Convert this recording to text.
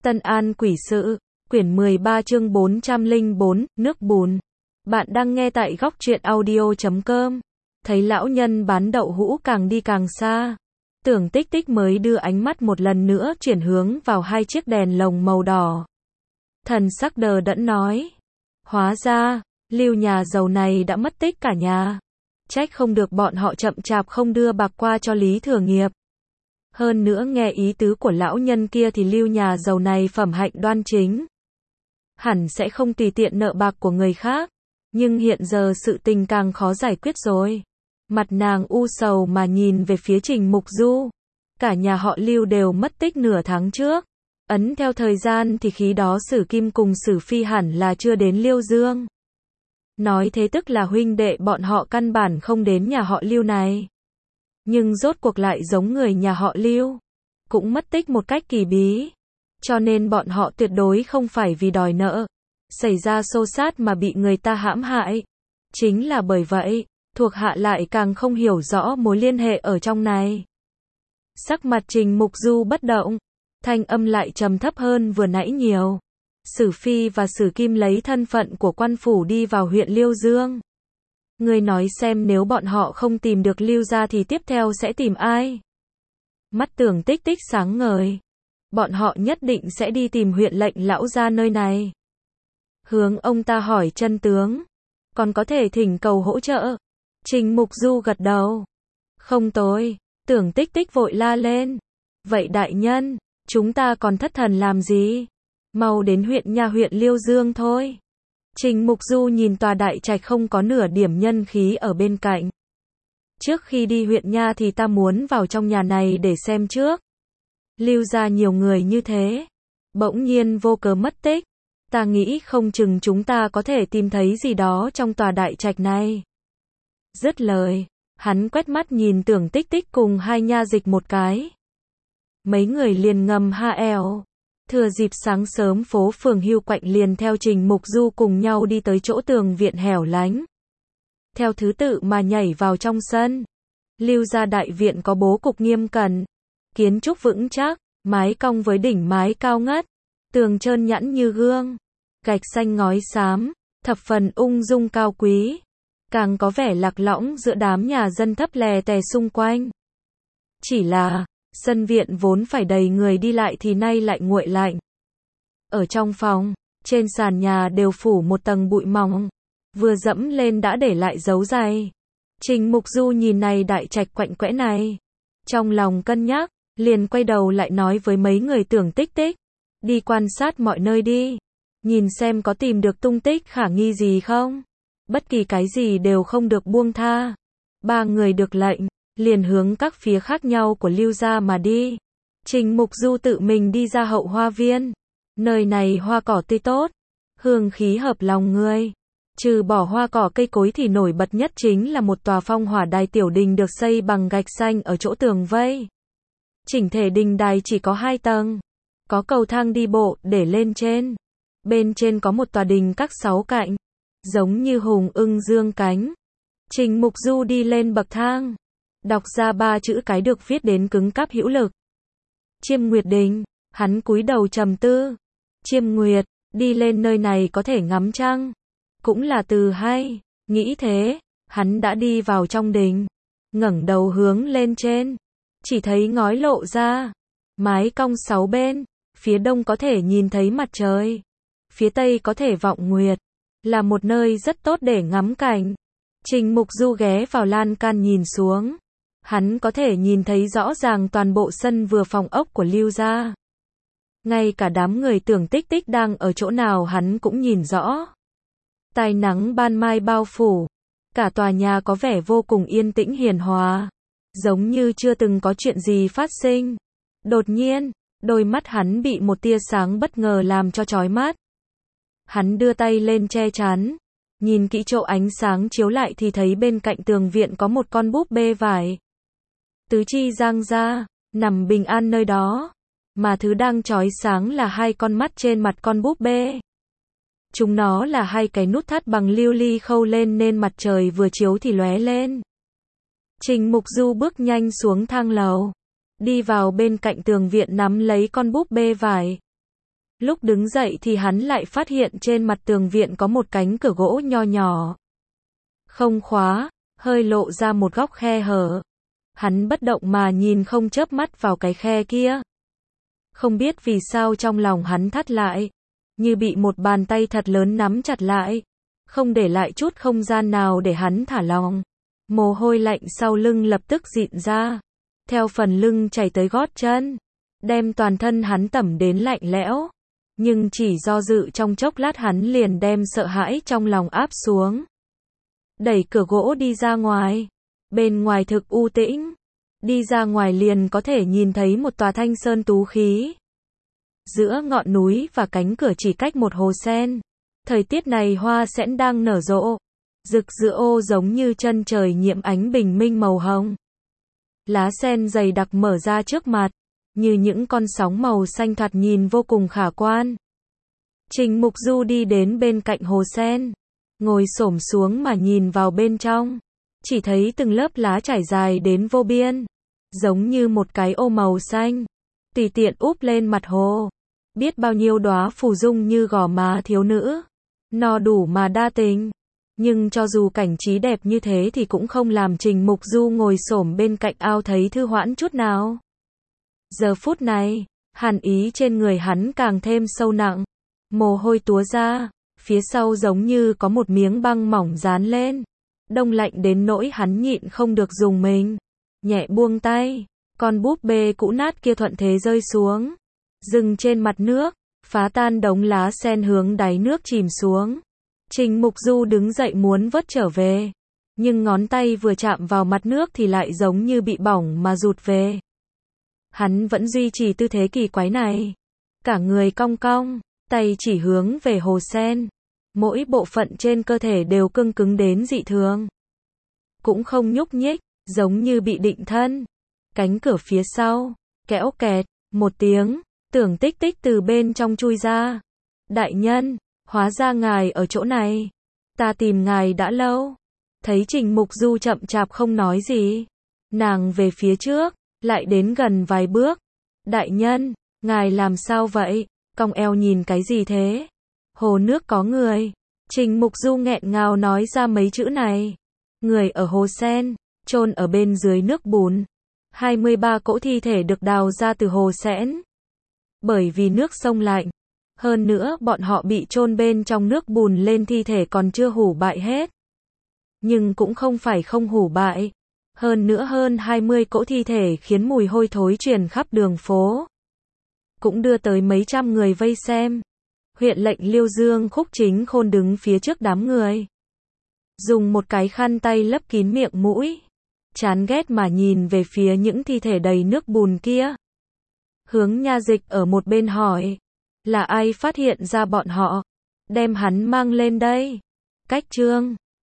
Tân An Quỷ Sự, quyển 13 chương 404, nước bùn. Bạn đang nghe tại góc truyện audio.com. Thấy lão nhân bán đậu hũ càng đi càng xa. Tưởng Tích Tích mới đưa ánh mắt một lần nữa chuyển hướng vào hai chiếc đèn lồng màu đỏ. Thần sắc đờ đẫn nói. Hóa ra, Lưu nhà giàu này đã mất tích cả nhà. Trách không được bọn họ chậm chạp không đưa bạc qua cho Lý Thừa Nghiệp. Hơn nữa nghe ý tứ của lão nhân kia thì Lưu nhà giàu này phẩm hạnh đoan chính. Hẳn sẽ không tùy tiện nợ bạc của người khác. Nhưng hiện giờ sự tình càng khó giải quyết rồi. Mặt nàng u sầu mà nhìn về phía Trình Mục Du. Cả nhà họ Lưu đều mất tích nửa tháng trước. Ấn theo thời gian thì khi đó Sử Kim cùng Sử Phi hẳn là chưa đến Liêu Dương. Nói thế tức là huynh đệ bọn họ căn bản không đến nhà họ Lưu này. Nhưng rốt cuộc lại giống người nhà họ Lưu. Cũng mất tích một cách kỳ bí. Cho nên bọn họ tuyệt đối không phải vì đòi nợ. Xảy ra xô xát mà bị người ta hãm hại. Chính là bởi vậy, thuộc hạ lại càng không hiểu rõ mối liên hệ ở trong này. Sắc mặt Trình Mục Du bất động. Thanh âm lại trầm thấp hơn vừa nãy nhiều. Sử Phi và Sử Kim lấy thân phận của quan phủ đi vào huyện Liêu Dương. Ngươi nói xem nếu bọn họ không tìm được Lưu gia thì tiếp theo sẽ tìm ai? Mắt Tưởng Tích Tích sáng ngời. Bọn họ nhất định sẽ đi tìm huyện lệnh lão gia nơi này. Hướng ông ta hỏi chân tướng. Còn có thể thỉnh cầu hỗ trợ. Trình Mục Du gật đầu. Không tồi. Tưởng Tích Tích vội la lên. Vậy đại nhân, chúng ta còn thất thần làm gì? Mau đến huyện Liêu Dương thôi. Trình Mục Du nhìn tòa đại trạch không có nửa điểm nhân khí ở bên cạnh. Trước khi đi huyện nha thì ta muốn vào trong nhà này để xem trước. Lưu gia nhiều người như thế. Bỗng nhiên vô cớ mất tích. Ta nghĩ không chừng chúng ta có thể tìm thấy gì đó trong tòa đại trạch này. Dứt lời, hắn quét mắt nhìn Tưởng Tích Tích cùng hai nha dịch một cái. Mấy người liền ngầm ha eo. Thừa dịp sáng sớm phố phường Hưu Quạnh liền theo Trình Mục Du cùng nhau đi tới chỗ tường viện hẻo lánh. Theo thứ tự mà nhảy vào trong sân. Lưu gia đại viện có bố cục nghiêm cẩn. Kiến trúc vững chắc, mái cong với đỉnh mái cao ngất. Tường trơn nhẵn như gương. Gạch xanh ngói xám, thập phần ung dung cao quý. Càng có vẻ lạc lõng giữa đám nhà dân thấp lè tè xung quanh. Chỉ là, sân viện vốn phải đầy người đi lại thì nay lại nguội lạnh. Ở trong phòng, trên sàn nhà đều phủ một tầng bụi mỏng. Vừa dẫm lên đã để lại dấu giày. Trình Mục Du nhìn này đại trạch quạnh quẽ này. Trong lòng cân nhắc, liền quay đầu lại nói với mấy người Tưởng Tích Tích. Đi quan sát mọi nơi đi. Nhìn xem có tìm được tung tích khả nghi gì không. Bất kỳ cái gì đều không được buông tha. Ba người được lệnh, liền hướng các phía khác nhau của Lưu gia mà đi. Trình Mục Du tự mình đi ra hậu hoa viên. Nơi này hoa cỏ tươi tốt, hương khí hợp lòng người. Trừ bỏ hoa cỏ cây cối thì nổi bật nhất chính là một tòa phong hỏa đài tiểu đình được xây bằng gạch xanh ở chỗ tường vây. Chỉnh thể đình đài chỉ có 2 tầng. Có cầu thang đi bộ để lên trên. Bên trên có một tòa đình các 6 cạnh. Giống như hùng ưng dương cánh. Trình Mục Du đi lên bậc thang. Đọc ra 3 chữ cái được viết đến cứng cáp hữu lực. Chiêm Nguyệt Đình. Hắn cúi đầu trầm tư. Chiêm Nguyệt, đi lên nơi này có thể ngắm trăng. Cũng là từ hay. Nghĩ thế, hắn đã đi vào trong đình. Ngẩng đầu hướng lên trên. Chỉ thấy ngói lộ ra. Mái cong 6 bên. Phía đông có thể nhìn thấy mặt trời. Phía tây có thể vọng nguyệt. Là một nơi rất tốt để ngắm cảnh. Trình Mục Du ghé vào lan can nhìn xuống. Hắn có thể nhìn thấy rõ ràng toàn bộ sân vừa phòng ốc của Lưu gia. Ngay cả đám người Tưởng Tích Tích đang ở chỗ nào hắn cũng nhìn rõ. Tia nắng ban mai bao phủ. Cả tòa nhà có vẻ vô cùng yên tĩnh hiền hòa. Giống như chưa từng có chuyện gì phát sinh. Đột nhiên, đôi mắt hắn bị một tia sáng bất ngờ làm cho chói mắt. Hắn đưa tay lên che chắn. Nhìn kỹ chỗ ánh sáng chiếu lại thì thấy bên cạnh tường viện có một con búp bê vải. Tứ chi giang ra, nằm bình an nơi đó. Mà thứ đang chói sáng là 2 con mắt trên mặt con búp bê. Chúng nó là 2 cái nút thắt bằng lưu ly khâu lên nên mặt trời vừa chiếu thì lóe lên. Trình Mục Du bước nhanh xuống thang lầu. Đi vào bên cạnh tường viện nắm lấy con búp bê vải. Lúc đứng dậy thì hắn lại phát hiện trên mặt tường viện có một cánh cửa gỗ nho nhỏ. Không khóa, hơi lộ ra một góc khe hở. Hắn bất động mà nhìn không chớp mắt vào cái khe kia. Không biết vì sao trong lòng hắn thắt lại, như bị một bàn tay thật lớn nắm chặt lại, không để lại chút không gian nào để hắn thả lỏng. Mồ hôi lạnh sau lưng lập tức dịn ra, theo phần lưng chảy tới gót chân, đem toàn thân hắn tẩm đến lạnh lẽo. Nhưng chỉ do dự trong chốc lát hắn liền đem sợ hãi trong lòng áp xuống. Đẩy cửa gỗ đi ra ngoài. Bên ngoài thực u tĩnh. Đi ra ngoài liền có thể nhìn thấy một tòa thanh sơn tú khí. Giữa ngọn núi và cánh cửa chỉ cách một hồ sen. Thời tiết này hoa sẽn đang nở rộ. Rực rỡ giống như chân trời nhiễm ánh bình minh màu hồng. Lá sen dày đặc mở ra trước mặt, như những con sóng màu xanh thoạt nhìn vô cùng khả quan. Trình Mục Du đi đến bên cạnh hồ sen, ngồi xổm xuống mà nhìn vào bên trong, chỉ thấy từng lớp lá trải dài đến vô biên, giống như một cái ô màu xanh, tùy tiện úp lên mặt hồ. Biết bao nhiêu đóa phù dung như gò má thiếu nữ, no đủ mà đa tình. Nhưng cho dù cảnh trí đẹp như thế thì cũng không làm Trình Mục Du ngồi xổm bên cạnh ao thấy thư hoãn chút nào. Giờ phút này, hàn ý trên người hắn càng thêm sâu nặng, mồ hôi túa ra, phía sau giống như có một miếng băng mỏng dán lên, đông lạnh đến nỗi hắn nhịn không được dùng mình, nhẹ buông tay, con búp bê cũ nát kia thuận thế rơi xuống, dừng trên mặt nước, phá tan đống lá sen hướng đáy nước chìm xuống. Trình Mục Du đứng dậy muốn vớt trở về, nhưng ngón tay vừa chạm vào mặt nước thì lại giống như bị bỏng mà rụt về. Hắn vẫn duy trì tư thế kỳ quái này, cả người cong cong, tay chỉ hướng về hồ sen, mỗi bộ phận trên cơ thể đều cứng cứng đến dị thường, cũng không nhúc nhích, giống như bị định thân. Cánh cửa phía sau, kẽo kẹt, một tiếng, tưởng tích tích từ bên trong chui ra. Đại nhân, hóa ra ngài ở chỗ này, ta tìm ngài đã lâu. Thấy Trình Mục Du chậm chạp không nói gì, nàng về phía trước, lại đến gần vài bước. Đại nhân, ngài làm sao vậy? Cong eo nhìn cái gì thế? Hồ nước có người. Trình Mục Du nghẹn ngào nói ra mấy chữ này. Người ở hồ sen, chôn ở bên dưới nước bùn. 23 cỗ thi thể được đào ra từ hồ sẽn. Bởi vì nước sông lạnh, hơn nữa bọn họ bị chôn bên trong nước bùn lên thi thể còn chưa hủ bại hết. Nhưng cũng không phải không hủ bại. Hơn nữa hơn 20 cỗ thi thể khiến mùi hôi thối truyền khắp đường phố. Cũng đưa tới mấy trăm người vây xem. Huyện lệnh Liêu Dương Khúc Chính Khôn đứng phía trước đám người, dùng một cái khăn tay lấp kín miệng mũi, chán ghét mà nhìn về phía những thi thể đầy nước bùn kia. Hướng Nha Dịch ở một bên hỏi, là ai phát hiện ra bọn họ, đem hắn mang lên đây? Cách Trương